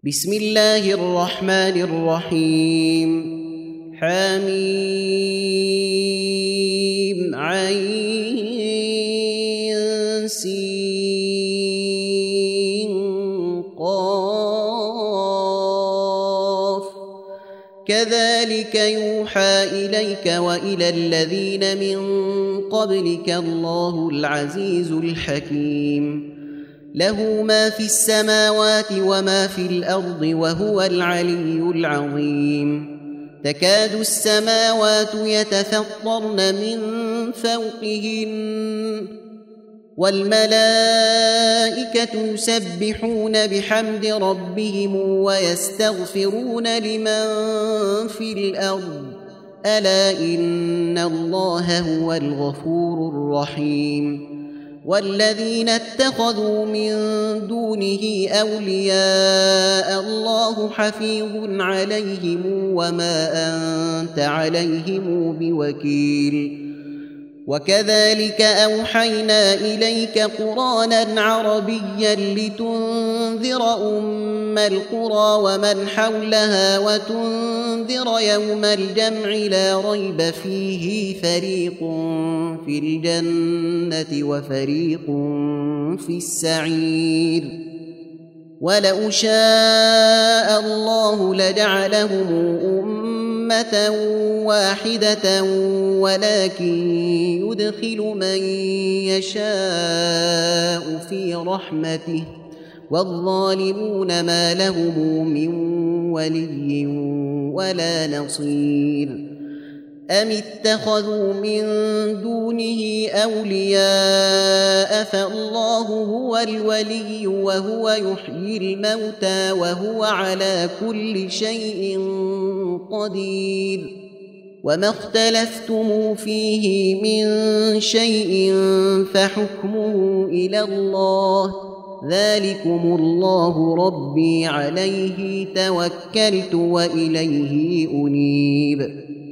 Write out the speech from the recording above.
بسم الله الرحمن الرحيم حميم عين سين قاف كذلك يوحى إليك وإلى الذين من قبلك الله العزيز الحكيم له ما في السماوات وما في الأرض وهو العلي العظيم تكاد السماوات يتفطرن من فوقهن والملائكة يسبحون بحمد ربهم ويستغفرون لمن في الأرض ألا إن الله هو الغفور الرحيم والذين اتخذوا من دونه أولياء الله حفيظ عليهم وما أنت عليهم بوكيل وكذلك أوحينا إليك قرآنا عربيا لتنذر أم القرى ومن حولها وتنذر يوم الجمع لا ريب فيه فريق في الجنة وفريق في السعير ولو شاء الله لجعلهم أمة واحدة ولكن يدخل من يشاء في رحمته والظالمون ما لهم من ولي ولا نصير أم اتخذوا من دونه أولياء فالله هو الولي وهو يحيي الموتى وهو على كل شيء قدير وما اختلفتم فيه من شيء فحكمه إلى الله ذلكم الله ربي عليه توكلت وإليه أنيب